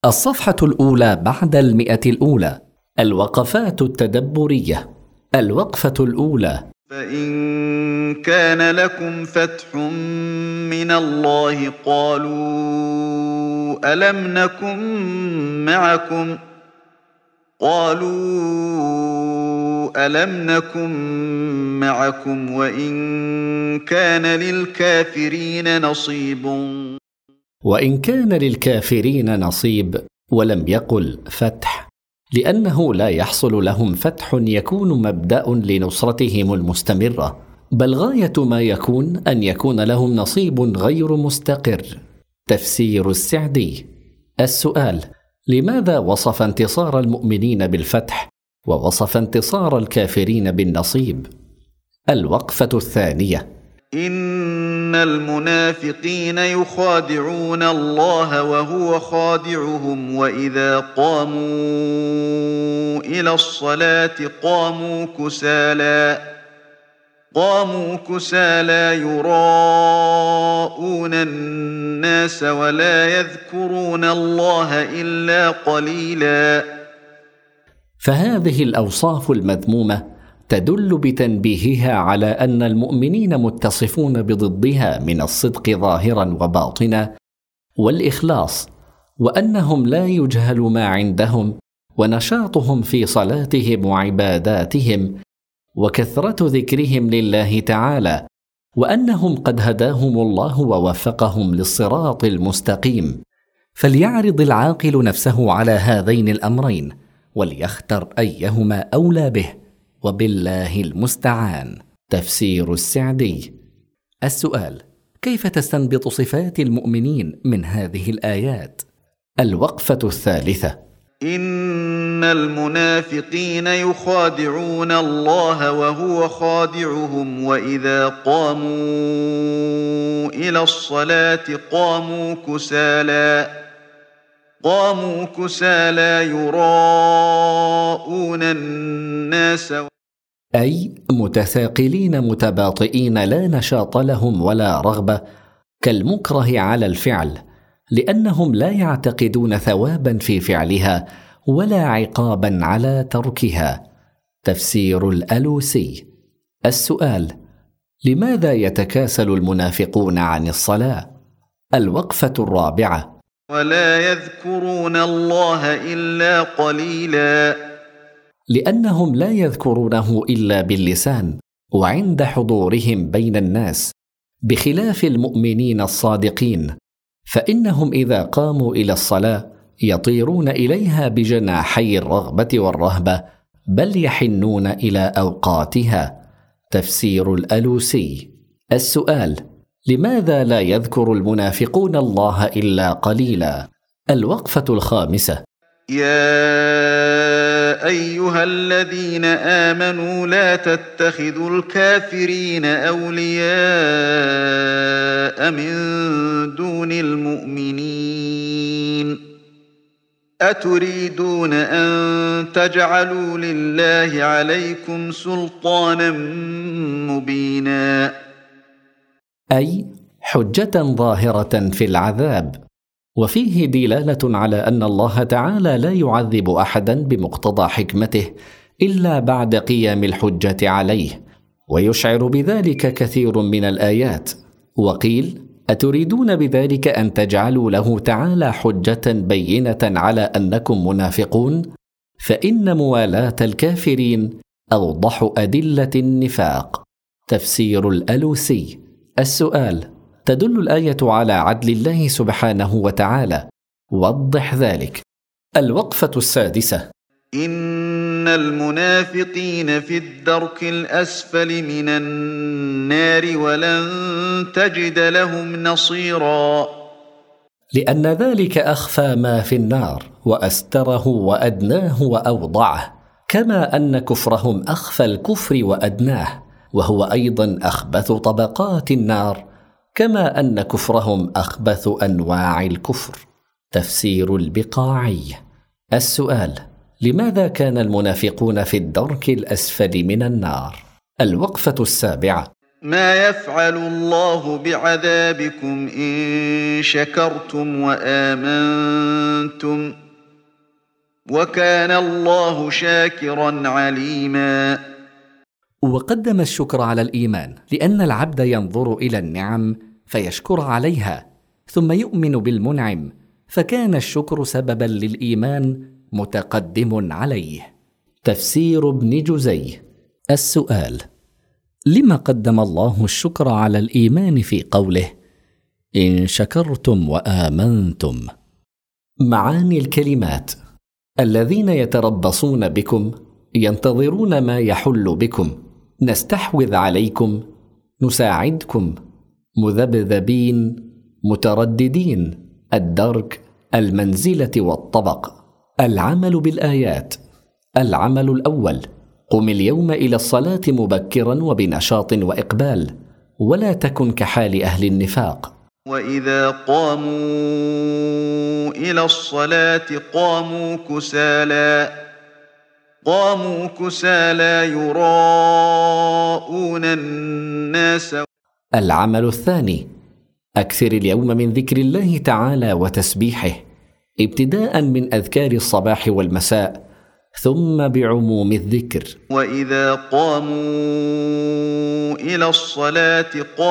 الصفحة الأولى بعد 100 الأولى. الوقفات التدبرية. الوقفة الأولى: فإن كان لكم فتح من الله قالوا ألم نكن معكم وإن كان للكافرين نصيب ولم يقل فتح، لأنه لا يحصل لهم فتح يكون مبدأ لنصرتهم المستمرة، بل غاية ما يكون أن يكون لهم نصيب غير مستقر. تفسير السعدي. السؤال: لماذا وصف انتصار المؤمنين بالفتح ووصف انتصار الكافرين بالنصيب؟ الوقفة الثانية: إن المنافقين يخادعون الله وهو خادعهم وإذا قاموا إلى الصلاة قاموا كسالى يراءون الناس ولا يذكرون الله إلا قليلا. فهذه الأوصاف المذمومة تدل بتنبيهها على أن المؤمنين متصفون بضدها من الصدق ظاهرا وباطنا والإخلاص، وأنهم لا يجهل ما عندهم ونشاطهم في صلاتهم وعباداتهم وكثرة ذكرهم لله تعالى، وأنهم قد هداهم الله ووفقهم للصراط المستقيم. فليعرض العاقل نفسه على هذين الأمرين وليختر أيهما أولى به، وبالله المستعان. تفسير السعدي. السؤال: كيف تستنبط صفات المؤمنين من هذه الآيات؟ الوقفة الثالثة: إن المنافقين يخادعون الله وهو خادعهم وإذا قاموا إلى الصلاة قاموا كسالى يراءون الناس، أي متثاقلين متباطئين لا نشاط لهم ولا رغبة، كالمكره على الفعل، لأنهم لا يعتقدون ثوابا في فعلها ولا عقابا على تركها. تفسير الألوسي. السؤال: لماذا يتكاسل المنافقون عن الصلاة؟ الوقفة الرابعة: ولا يذكرون الله إلا قليلا. لأنهم لا يذكرونه إلا باللسان وعند حضورهم بين الناس، بخلاف المؤمنين الصادقين، فإنهم إذا قاموا إلى الصلاة يطيرون إليها بجناحي الرغبة والرهبة، بل يحنون إلى أوقاتها. تفسير الألوسي. السؤال: لماذا لا يذكر المنافقون الله إلا قليلا؟ الوقفة الخامسة: يا أيها الذين آمنوا لا تتخذوا الكافرين أولياء من دون المؤمنين، أتريدون أن تجعلوا لله عليكم سلطانا مبينا، أي حجة ظاهرة في العذاب. وفيه دلالة على أن الله تعالى لا يعذب أحدا بمقتضى حكمته إلا بعد قيام الحجة عليه، ويشعر بذلك كثير من الآيات. وقيل: أتريدون بذلك أن تجعلوا له تعالى حجة بينة على أنكم منافقون؟ فإن موالاة الكافرين أوضح أدلة النفاق. تفسير الألوسي. السؤال: تدل الآية على عدل الله سبحانه وتعالى، وضح ذلك. الوقفة السادسة: إن المنافقين في الدرك الأسفل من النار ولن تجد لهم نصيرا. لأن ذلك أخفى ما في النار وأستره وأدناه وأوضعه، كما أن كفرهم أخفى الكفر وأدناه، وهو أيضا أخبث طبقات النار، كما أن كفرهم أخبث أنواع الكفر. تفسير البقاعي. السؤال: لماذا كان المنافقون في الدرك الأسفل من النار؟ الوقفة السابعة: ما يفعل الله بعذابكم إن شكرتم وآمنتم وكان الله شاكرا عليما. وقدم الشكر على الإيمان لأن العبد ينظر إلى النعم فيشكر عليها ثم يؤمن بالمنعم، فكان الشكر سببا للإيمان متقدم عليه. تفسير ابن جزي. السؤال: لما قدم الله الشكر على الإيمان في قوله إن شكرتم وآمنتم؟ معاني الكلمات: الذين يتربصون بكم، ينتظرون ما يحل بكم، نستحوذ عليكم، نساعدكم، مذبذبين، مترددين، الدرك، المنزلة والطبق. العمل بالآيات: العمل الأول: قم اليوم إلى الصلاة مبكرا وبنشاط وإقبال، ولا تكن كحال أهل النفاق. وإذا قاموا إلى الصلاة قاموا كسالى يراءون الناس. العمل الثاني: أكثر اليوم من ذكر الله تعالى وتسبيحه، ابتداء من أذكار الصباح والمساء ثم بعموم الذكر. وإذا قاموا إلى الصلاة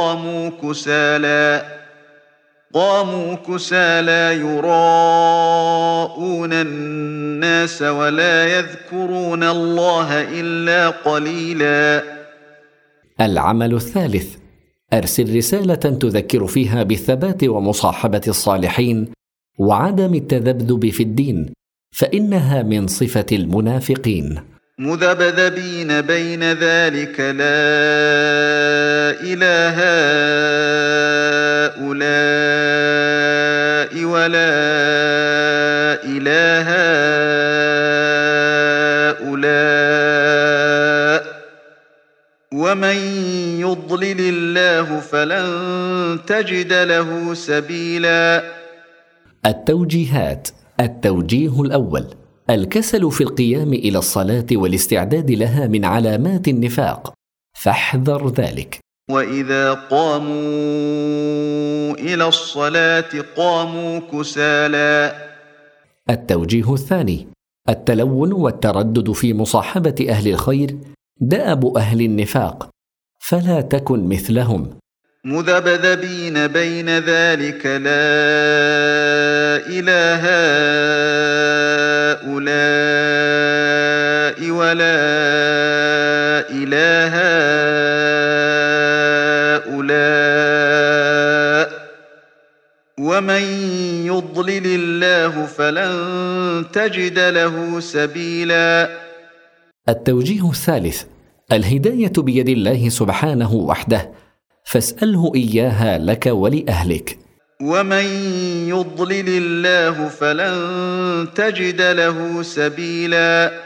قاموا كسالى يراءون الناس ولا يذكرون الله إلا قليلا. العمل الثالث: أرسل رسالة تذكر فيها بالثبات ومصاحبة الصالحين وعدم التذبذب في الدين، فإنها من صفة المنافقين. مذبذبين بين ذلك لا إله هؤلاء ولا إله هؤلاء ومن يضلل الله فلن تجد له سبيلا. التوجيهات. التوجيه الأول: الكسل في القيام إلى الصلاة والاستعداد لها من علامات النفاق، فاحذر ذلك. وإذا قاموا إلى الصلاة قاموا كسالى. التوجيه الثاني: التلون والتردد في مصاحبة أهل الخير دأب أهل النفاق، فلا تكن مثلهم. مذبذبين بين ذلك لا إله هؤلاء ولا إله هؤلاء ومن يضلل الله فلن تجد له سبيلا. التوجيه الثالث: الهداية بيد الله سبحانه وحده، فاسأله إياها لك ولأهلك. ومن يضلل الله فلن تجد له سبيلا.